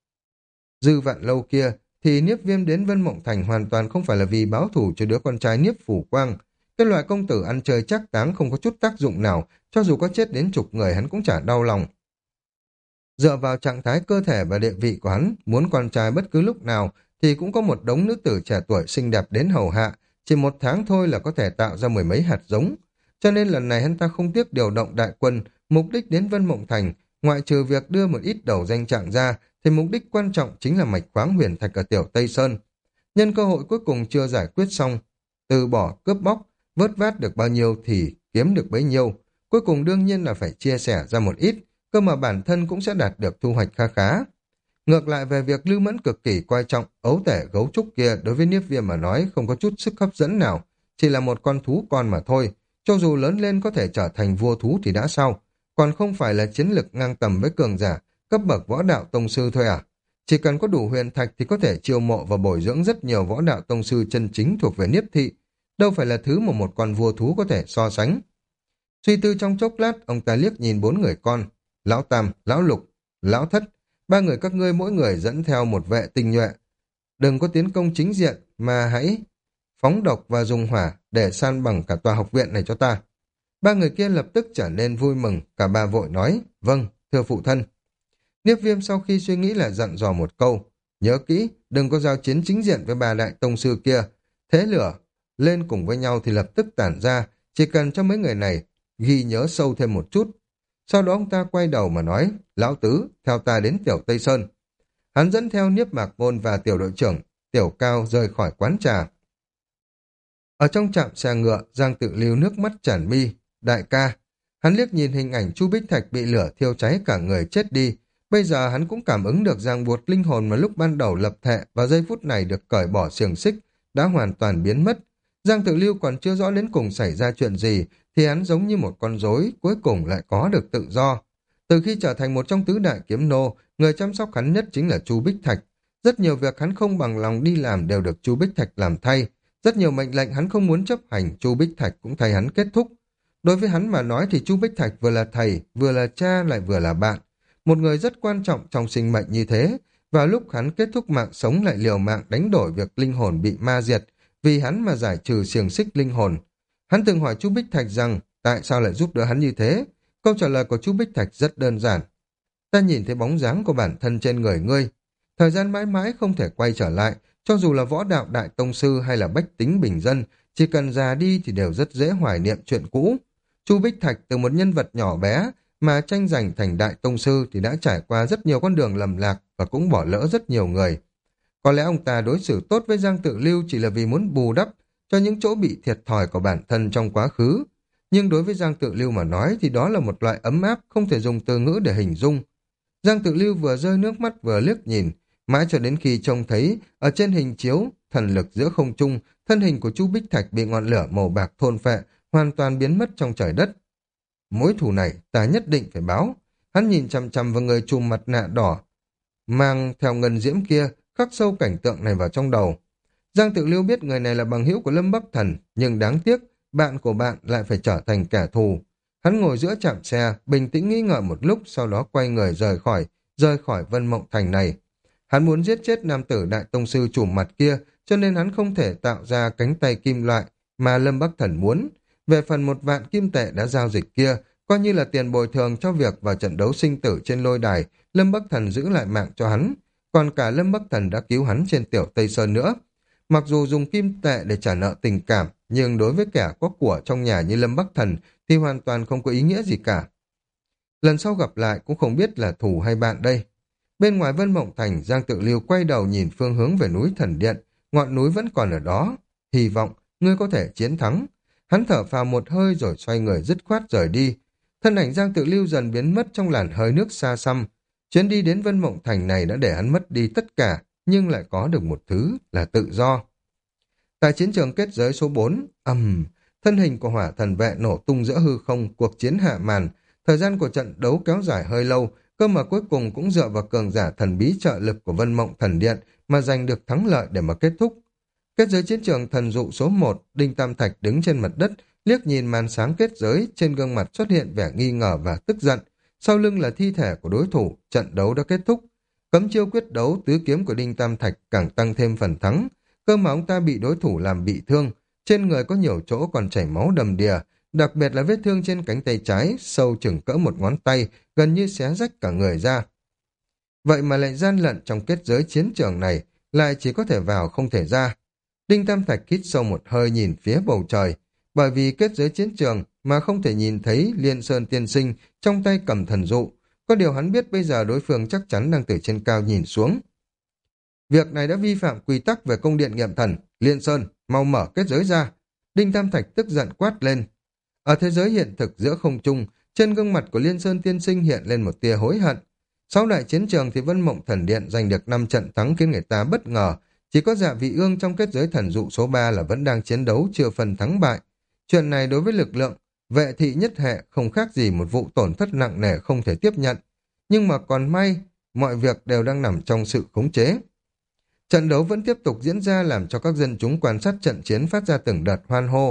Dư Vạn Lâu kia, thì Niếp Viêm đến Vân Mộng Thành hoàn toàn không phải là vì báo thù cho đứa con trai Niếp Phủ Quang. Cái loại công tử ăn chơi chắc táng không có chút tác dụng nào, cho dù có chết đến chục người hắn cũng chả đau lòng. Dựa vào trạng thái cơ thể và địa vị của hắn, muốn con trai bất cứ lúc nào thì cũng có một đống nữ tử trẻ tuổi xinh đẹp đến hầu hạ, chỉ một tháng thôi là có thể tạo ra mười mấy hạt giống. Cho nên lần này hắn ta không tiếc điều động đại quân, mục đích đến Vân Mộng Thành, ngoại trừ việc đưa một ít đầu danh trạng ra, thì mục đích quan trọng chính là mạch khoáng huyền thạch ở Tiểu Tây Sơn. Nhân cơ hội cuối cùng chưa giải quyết xong, từ bỏ cướp bóc, vớt vát được bao nhiêu thì kiếm được bấy nhiêu. Cuối cùng đương nhiên là phải chia sẻ ra một ít, cơ mà bản thân cũng sẽ đạt được thu hoạch kha khá. Ngược lại về việc Lưu Mẫn cực kỳ quan trọng, ấu tể gấu trúc kia đối với Niếp Viêm mà nói không có chút sức hấp dẫn nào, chỉ là một con thú con mà thôi. Cho dù lớn lên có thể trở thành vua thú thì đã sao, còn không phải là chiến lực ngang tầm với cường giả, cấp bậc võ đạo tông sư thôi à? Chỉ cần có đủ huyền thạch thì có thể chiêu mộ và bồi dưỡng rất nhiều võ đạo tông sư chân chính thuộc về Niếp thị, đâu phải là thứ mà một con vua thú có thể so sánh. Suy tư trong chốc lát, ông ta liếc nhìn bốn người con, Lão Tam, Lão Lục, Lão Thất, ba người các ngươi mỗi người dẫn theo một vệ tinh nhuệ. Đừng có tiến công chính diện, mà hãy phóng độc và dùng hỏa để san bằng cả tòa học viện này cho ta. Ba người kia lập tức trở nên vui mừng, cả ba vội nói, vâng, thưa phụ thân. Niếp Viêm sau khi suy nghĩ lại dặn dò một câu, nhớ kỹ, đừng có giao chiến chính diện với bà đại tông sư kia. Thế lửa, lên cùng với nhau thì lập tức tản ra, chỉ cần cho mấy người này ghi nhớ sâu thêm một chút. Sau đó ông ta quay đầu mà nói, Lão Tứ, theo ta đến Tiểu Tây Sơn. Hắn dẫn theo Niếp Mạc Ngôn và tiểu đội trưởng, Tiểu Cao rời khỏi quán trà. Ở trong trạm xe ngựa, Giang Tự Lưu nước mắt tràn mi, đại ca. Hắn liếc nhìn hình ảnh Chu Bích Thạch bị lửa thiêu cháy cả người chết đi. Bây giờ hắn cũng cảm ứng được ràng buộc linh hồn mà lúc ban đầu lập thệ và giây phút này được cởi bỏ xiềng xích, đã hoàn toàn biến mất. Giang Tự Lưu còn chưa rõ đến cùng xảy ra chuyện gì, thì hắn giống như một con rối cuối cùng lại có được tự do. Từ khi trở thành một trong tứ đại kiếm nô, người chăm sóc hắn nhất chính là Chu Bích Thạch. Rất nhiều việc hắn không bằng lòng đi làm đều được Chu Bích Thạch làm thay. Rất nhiều mệnh lệnh hắn không muốn chấp hành, Chu Bích Thạch cũng thay hắn kết thúc. Đối với hắn mà nói thì Chu Bích Thạch vừa là thầy, vừa là cha lại vừa là bạn. Một người rất quan trọng trong sinh mệnh như thế, vào lúc hắn kết thúc mạng sống lại liều mạng đánh đổi việc linh hồn bị ma diệt, vì hắn mà giải trừ xiềng xích linh hồn. Hắn từng hỏi Chu Bích Thạch rằng tại sao lại giúp đỡ hắn như thế. Câu trả lời của Chu Bích Thạch rất đơn giản. Ta nhìn thấy bóng dáng của bản thân trên người ngươi. Thời gian mãi mãi không thể quay trở lại, cho dù là võ đạo đại tông sư hay là bách tính bình dân, chỉ cần già đi thì đều rất dễ hoài niệm chuyện cũ. Chu Bích Thạch từ một nhân vật nhỏ bé mà tranh giành thành đại tông sư thì đã trải qua rất nhiều con đường lầm lạc và cũng bỏ lỡ rất nhiều người. Có lẽ ông ta đối xử tốt với Giang Tự Lưu chỉ là vì muốn bù đắp cho những chỗ bị thiệt thòi của bản thân trong quá khứ. Nhưng đối với Giang Tự Lưu mà nói thì đó là một loại ấm áp không thể dùng từ ngữ để hình dung. Giang Tự Lưu vừa rơi nước mắt vừa liếc nhìn, mãi cho đến khi trông thấy ở trên hình chiếu, thần lực giữa không trung, thân hình của Chu Bích Thạch bị ngọn lửa màu bạc thôn phệ, hoàn toàn biến mất trong trời đất. Mối thù này ta nhất định phải báo. Hắn nhìn chằm chằm vào người trùm mặt nạ đỏ, mang theo ngân diễm kia, khắc sâu cảnh tượng này vào trong đầu. Giang Tự Lưu biết người này là bằng hữu của Lâm Bắc Thần, nhưng đáng tiếc, bạn của bạn lại phải trở thành kẻ thù. Hắn ngồi giữa trạm xe, bình tĩnh nghĩ ngợi một lúc, sau đó quay người rời khỏi, rời khỏi Vân Mộng Thành này. Hắn muốn giết chết nam tử đại tông sư trùm mặt kia, cho nên hắn không thể tạo ra cánh tay kim loại mà Lâm Bắc Thần muốn. Về phần một vạn kim tệ đã giao dịch kia, coi như là tiền bồi thường cho việc vào trận đấu sinh tử trên lôi đài, Lâm Bắc Thần giữ lại mạng cho hắn. Còn cả Lâm Bắc Thần đã cứu hắn trên Tiểu Tây Sơn nữa. Mặc dù dùng kim tệ để trả nợ tình cảm, nhưng đối với kẻ có của trong nhà như Lâm Bắc Thần thì hoàn toàn không có ý nghĩa gì cả. Lần sau gặp lại cũng không biết là thù hay bạn đây. Bên ngoài Vân Mộng Thành, Giang Tự Lưu quay đầu nhìn phương hướng về núi Thần Điện, ngọn núi vẫn còn ở đó. Hy vọng ngươi có thể chiến thắng. Hắn thở phào một hơi rồi xoay người dứt khoát rời đi. Thân ảnh Giang Tự Lưu dần biến mất trong làn hơi nước xa xăm. Chuyến đi đến Vân Mộng Thành này đã để hắn mất đi tất cả, nhưng lại có được một thứ là tự do. Tại chiến trường kết giới số bốn, ầm, um, thân hình của hỏa thần vệ nổ tung giữa hư không, cuộc chiến hạ màn. Thời gian của trận đấu kéo dài hơi lâu, cơ mà cuối cùng cũng dựa vào cường giả thần bí trợ lực của Vân Mộng Thần Điện mà giành được thắng lợi để mà kết thúc. Kết giới chiến trường thần dụ số một, Đinh Tam Thạch đứng trên mặt đất, liếc nhìn màn sáng kết giới, trên gương mặt xuất hiện vẻ nghi ngờ và tức giận. Sau lưng là thi thể của đối thủ, trận đấu đã kết thúc. Cấm chiêu quyết đấu tứ kiếm của Đinh Tam Thạch càng tăng thêm phần thắng. Cơ mà ông ta bị đối thủ làm bị thương, trên người có nhiều chỗ còn chảy máu đầm đìa, đặc biệt là vết thương trên cánh tay trái, sâu chừng cỡ một ngón tay, gần như xé rách cả người ra. Vậy mà lại gian lận trong kết giới chiến trường này, lại chỉ có thể vào không thể ra. Đinh Tam Thạch hít sâu một hơi nhìn phía bầu trời, bởi vì kết giới chiến trường mà không thể nhìn thấy Liên Sơn tiên sinh trong tay cầm thần dụ. Có điều hắn biết bây giờ đối phương chắc chắn đang từ trên cao nhìn xuống. Việc này đã vi phạm quy tắc về cung điện nghiệm thần. Liên Sơn, mau mở kết giới ra. Đinh Tam Thạch tức giận quát lên. Ở thế giới hiện thực giữa không trung, trên gương mặt của Liên Sơn tiên sinh hiện lên một tia hối hận. Sau đại chiến trường thì Vân Mộng Thần Điện giành được năm trận thắng khiến người ta bất ngờ. Chỉ có Dạ Vị Ương trong kết giới thần dụ số ba là vẫn đang chiến đấu chưa phần thắng bại. Chuyện này đối với lực lượng vệ thị nhất hệ không khác gì một vụ tổn thất nặng nề không thể tiếp nhận. Nhưng mà còn may, mọi việc đều đang nằm trong sự khống chế. Trận đấu vẫn tiếp tục diễn ra làm cho các dân chúng quan sát trận chiến phát ra từng đợt hoan hô.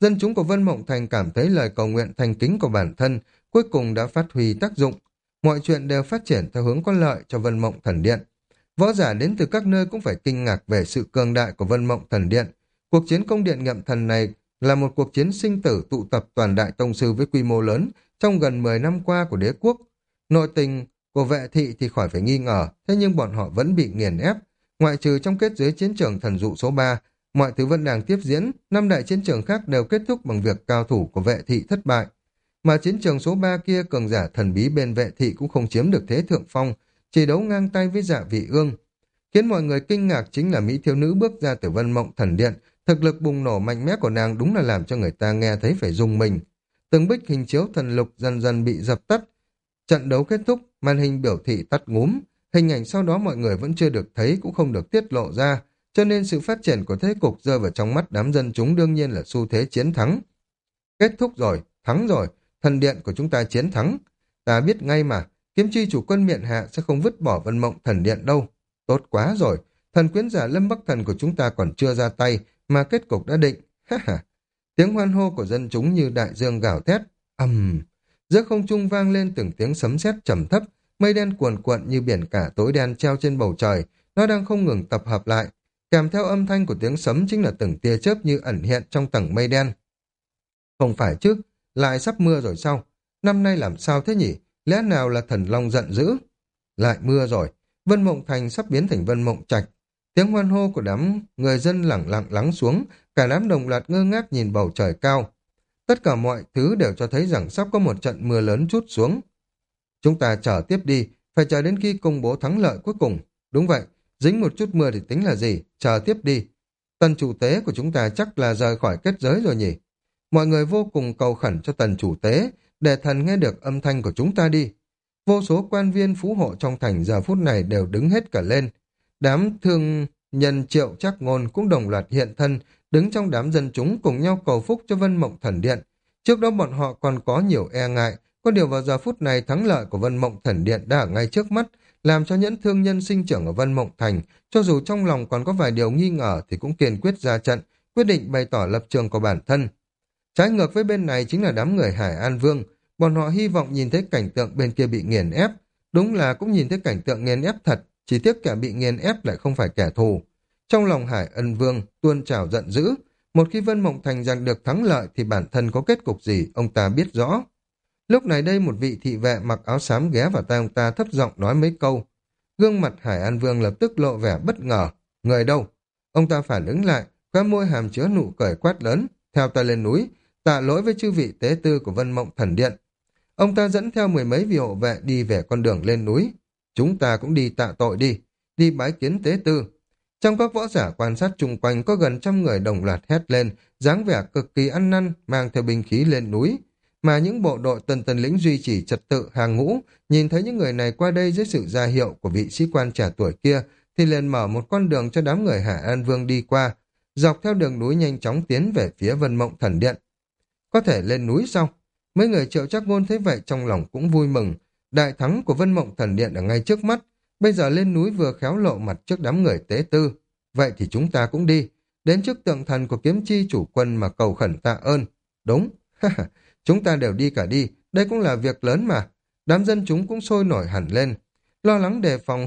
Dân chúng của Vân Mộng Thành cảm thấy lời cầu nguyện thành kính của bản thân cuối cùng đã phát huy tác dụng. Mọi chuyện đều phát triển theo hướng có lợi cho Vân Mộng Thần Điện. Võ giả đến từ các nơi cũng phải kinh ngạc về sự cường đại của Vân Mộng Thần Điện. Cuộc chiến cung điện Ngậm Thần này là một cuộc chiến sinh tử tụ tập toàn đại tông sư với quy mô lớn trong gần mười năm qua của đế quốc. Nội tình của vệ thị thì khỏi phải nghi ngờ, thế nhưng bọn họ vẫn bị nghiền ép. Ngoại trừ trong kết giới chiến trường thần dụ số ba, mọi thứ vẫn đang tiếp diễn, năm đại chiến trường khác đều kết thúc bằng việc cao thủ của vệ thị thất bại. Mà chiến trường số ba kia cường giả thần bí bên vệ thị cũng không chiếm được thế thượng phong, chỉ đấu ngang tay với Dạ Vị Ương. Khiến mọi người kinh ngạc chính là Mỹ thiếu nữ bước ra từ Vân Mộng Thần Điện, thực lực bùng nổ mạnh mẽ của nàng đúng là làm cho người ta nghe thấy phải rùng mình. Từng bích hình chiếu thần lục dần dần bị dập tắt. Trận đấu kết thúc, màn hình biểu thị tắt ngúm, hình ảnh sau đó mọi người vẫn chưa được thấy cũng không được tiết lộ ra, cho nên sự phát triển của thế cục rơi vào trong mắt đám dân chúng đương nhiên là xu thế chiến thắng. Kết thúc rồi, thắng rồi, thần điện của chúng ta chiến thắng. Ta biết ngay mà, kiếm chi chủ quân miện hạ sẽ không vứt bỏ Vân Mộng Thần Điện đâu. Tốt quá rồi, thần quyến giả Lâm Bắc Thần của chúng ta còn chưa ra tay mà kết cục đã định. Ha ha. Tiếng hoan hô của dân chúng như đại dương gào thét. Ầm. Uhm. Giữa không trung vang lên từng tiếng sấm sét trầm thấp, mây đen cuồn cuộn như biển cả tối đen treo trên bầu trời, nó đang không ngừng tập hợp lại. Kèm theo âm thanh của tiếng sấm chính là từng tia chớp như ẩn hiện trong tầng mây đen. Không phải chứ, lại sắp mưa rồi sao? Năm nay làm sao thế nhỉ? Lẽ nào là thần long giận dữ? Lại mưa rồi, Vân Mộng Thành sắp biến thành Vân Mộng Trạch. Tiếng hoan hô của đám người dân lẳng lặng lắng xuống, cả đám đồng loạt ngơ ngác nhìn bầu trời cao. Tất cả mọi thứ đều cho thấy rằng sắp có một trận mưa lớn trút xuống. Chúng ta chờ tiếp đi, phải chờ đến khi công bố thắng lợi cuối cùng. Đúng vậy, dính một chút mưa thì tính là gì, chờ tiếp đi. Tần chủ tế của chúng ta chắc là rời khỏi kết giới rồi nhỉ. Mọi người vô cùng cầu khẩn cho tần chủ tế, để thần nghe được âm thanh của chúng ta đi. Vô số quan viên phú hộ trong thành giờ phút này đều đứng hết cả lên. Đám thương nhân Triệu Trác Ngôn cũng đồng loạt hiện thân, đứng trong đám dân chúng cùng nhau cầu phúc cho Vân Mộng Thần Điện. Trước đó bọn họ còn có nhiều e ngại, có điều vào giờ phút này thắng lợi của Vân Mộng Thần Điện đã ở ngay trước mắt, làm cho những thương nhân sinh trưởng ở Vân Mộng Thành, cho dù trong lòng còn có vài điều nghi ngờ thì cũng kiên quyết ra trận, quyết định bày tỏ lập trường của bản thân. Trái ngược với bên này chính là đám người Hải An Vương, bọn họ hy vọng nhìn thấy cảnh tượng bên kia bị nghiền ép, đúng là cũng nhìn thấy cảnh tượng nghiền ép thật, chỉ tiếc kẻ bị nghiền ép lại không phải kẻ thù. Trong lòng Hải Ân Vương tuôn trào giận dữ, một khi Vân Mộng Thành giành được thắng lợi thì bản thân có kết cục gì ông ta biết rõ. Lúc này đây một vị thị vệ mặc áo xám ghé vào tai ông ta thấp giọng nói mấy câu. Gương mặt Hải An Vương lập tức lộ vẻ bất ngờ. Người đâu? Ông ta phản ứng lại, khóe môi hàm chứa nụ cười quát lớn. Theo ta lên núi, tạ lỗi với chư vị tế tư của Vân Mộng Thần Điện. Ông ta dẫn theo mười mấy vị hộ vệ đi về con đường lên núi. Chúng ta cũng đi tạ tội đi, đi bái kiến tế tư. Trong các võ giả quan sát chung quanh có gần trăm người đồng loạt hét lên, dáng vẻ cực kỳ ăn năn, mang theo binh khí lên núi. Mà những bộ đội tần tần lĩnh duy trì trật tự hàng ngũ, nhìn thấy những người này qua đây dưới sự ra hiệu của vị sĩ quan trẻ tuổi kia, thì liền mở một con đường cho đám người Hải An Vương đi qua, dọc theo đường núi nhanh chóng tiến về phía Vân Mộng Thần Điện. Có thể lên núi sao? Mấy người Triệu Trác Ngôn thấy vậy trong lòng cũng vui mừng. Đại thắng của Vân Mộng Thần Điện ở ngay trước mắt, bây giờ lên núi vừa khéo lộ mặt trước đám người tế tư. Vậy thì chúng ta cũng đi, đến trước tượng thần của kiếm chi chủ quân mà cầu khẩn tạ ơn. Đúng, chúng ta đều đi cả đi, đây cũng là việc lớn mà. Đám dân chúng cũng sôi nổi hẳn lên, lo lắng đề phòng.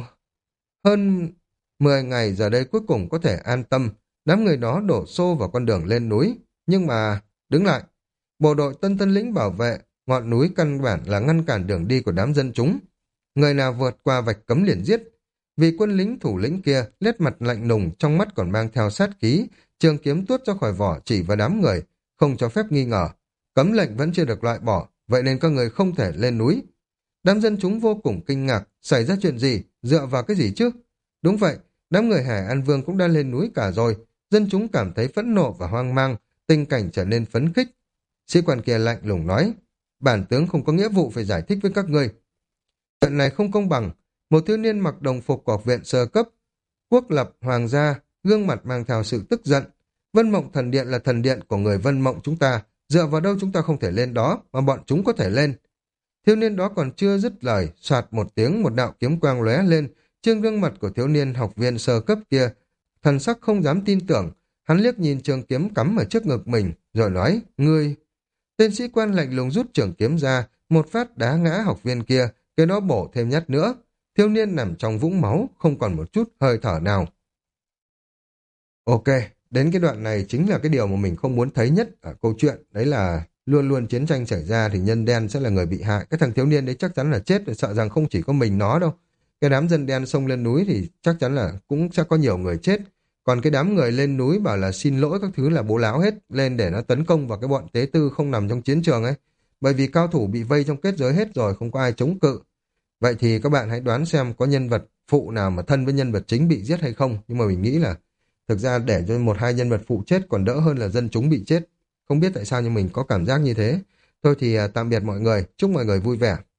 Hơn mười ngày giờ đây cuối cùng có thể an tâm, đám người đó đổ xô vào con đường lên núi. Nhưng mà, đứng lại, bộ đội tân tân lĩnh bảo vệ ngọn núi căn bản là ngăn cản đường đi của đám dân chúng. Người nào vượt qua vạch cấm liền giết. Vì quân lính thủ lĩnh kia nét mặt lạnh lùng, trong mắt còn mang theo sát khí, trường kiếm tuốt ra khỏi vỏ chỉ vào đám người, không cho phép nghi ngờ. Cấm lệnh vẫn chưa được loại bỏ, vậy nên các người không thể lên núi. Đám dân chúng vô cùng kinh ngạc, xảy ra chuyện gì, dựa vào cái gì chứ? Đúng vậy, đám người Hải An Vương cũng đã lên núi cả rồi, dân chúng cảm thấy phẫn nộ và hoang mang, tình cảnh trở nên phấn khích. Sĩ quan kia lạnh lùng nói, bản tướng không có nghĩa vụ phải giải thích với các ngươi. Chuyện này không công bằng. Một thiếu niên mặc đồng phục của học viện sơ cấp, quốc lập hoàng gia, gương mặt mang theo sự tức giận. Vân Mộng Thần Điện là thần điện của người Vân Mộng chúng ta, dựa vào đâu chúng ta không thể lên đó, mà bọn chúng có thể lên. Thiếu niên đó còn chưa dứt lời, soạt một tiếng một đạo kiếm quang lóe lên, trên gương mặt của thiếu niên học viên sơ cấp kia, thần sắc không dám tin tưởng, hắn liếc nhìn trường kiếm cắm ở trước ngực mình, rồi nói, ngươi... Tên sĩ quan lạnh lùng rút trường kiếm ra, một phát đá ngã học viên kia, cái đó bổ thêm nhát nữa. Thiếu niên nằm trong vũng máu, không còn một chút hơi thở nào. Ok, đến cái đoạn này chính là cái điều mà mình không muốn thấy nhất ở câu chuyện. Đấy là luôn luôn chiến tranh xảy ra thì nhân đen sẽ là người bị hại. Cái thằng thiếu niên đấy chắc chắn là chết, sợ rằng không chỉ có mình nó đâu. Cái đám dân đen xông lên núi thì chắc chắn là cũng sẽ có nhiều người chết. Còn cái đám người lên núi bảo là xin lỗi các thứ là bố láo hết, lên để nó tấn công vào cái bọn tế tư không nằm trong chiến trường ấy. Bởi vì cao thủ bị vây trong kết giới hết rồi, không có ai chống cự. Vậy thì các bạn hãy đoán xem có nhân vật phụ nào mà thân với nhân vật chính bị giết hay không. Nhưng mà mình nghĩ là thực ra để cho một hai nhân vật phụ chết còn đỡ hơn là dân chúng bị chết. Không biết tại sao nhưng mình có cảm giác như thế. Thôi thì à, tạm biệt mọi người, chúc mọi người vui vẻ.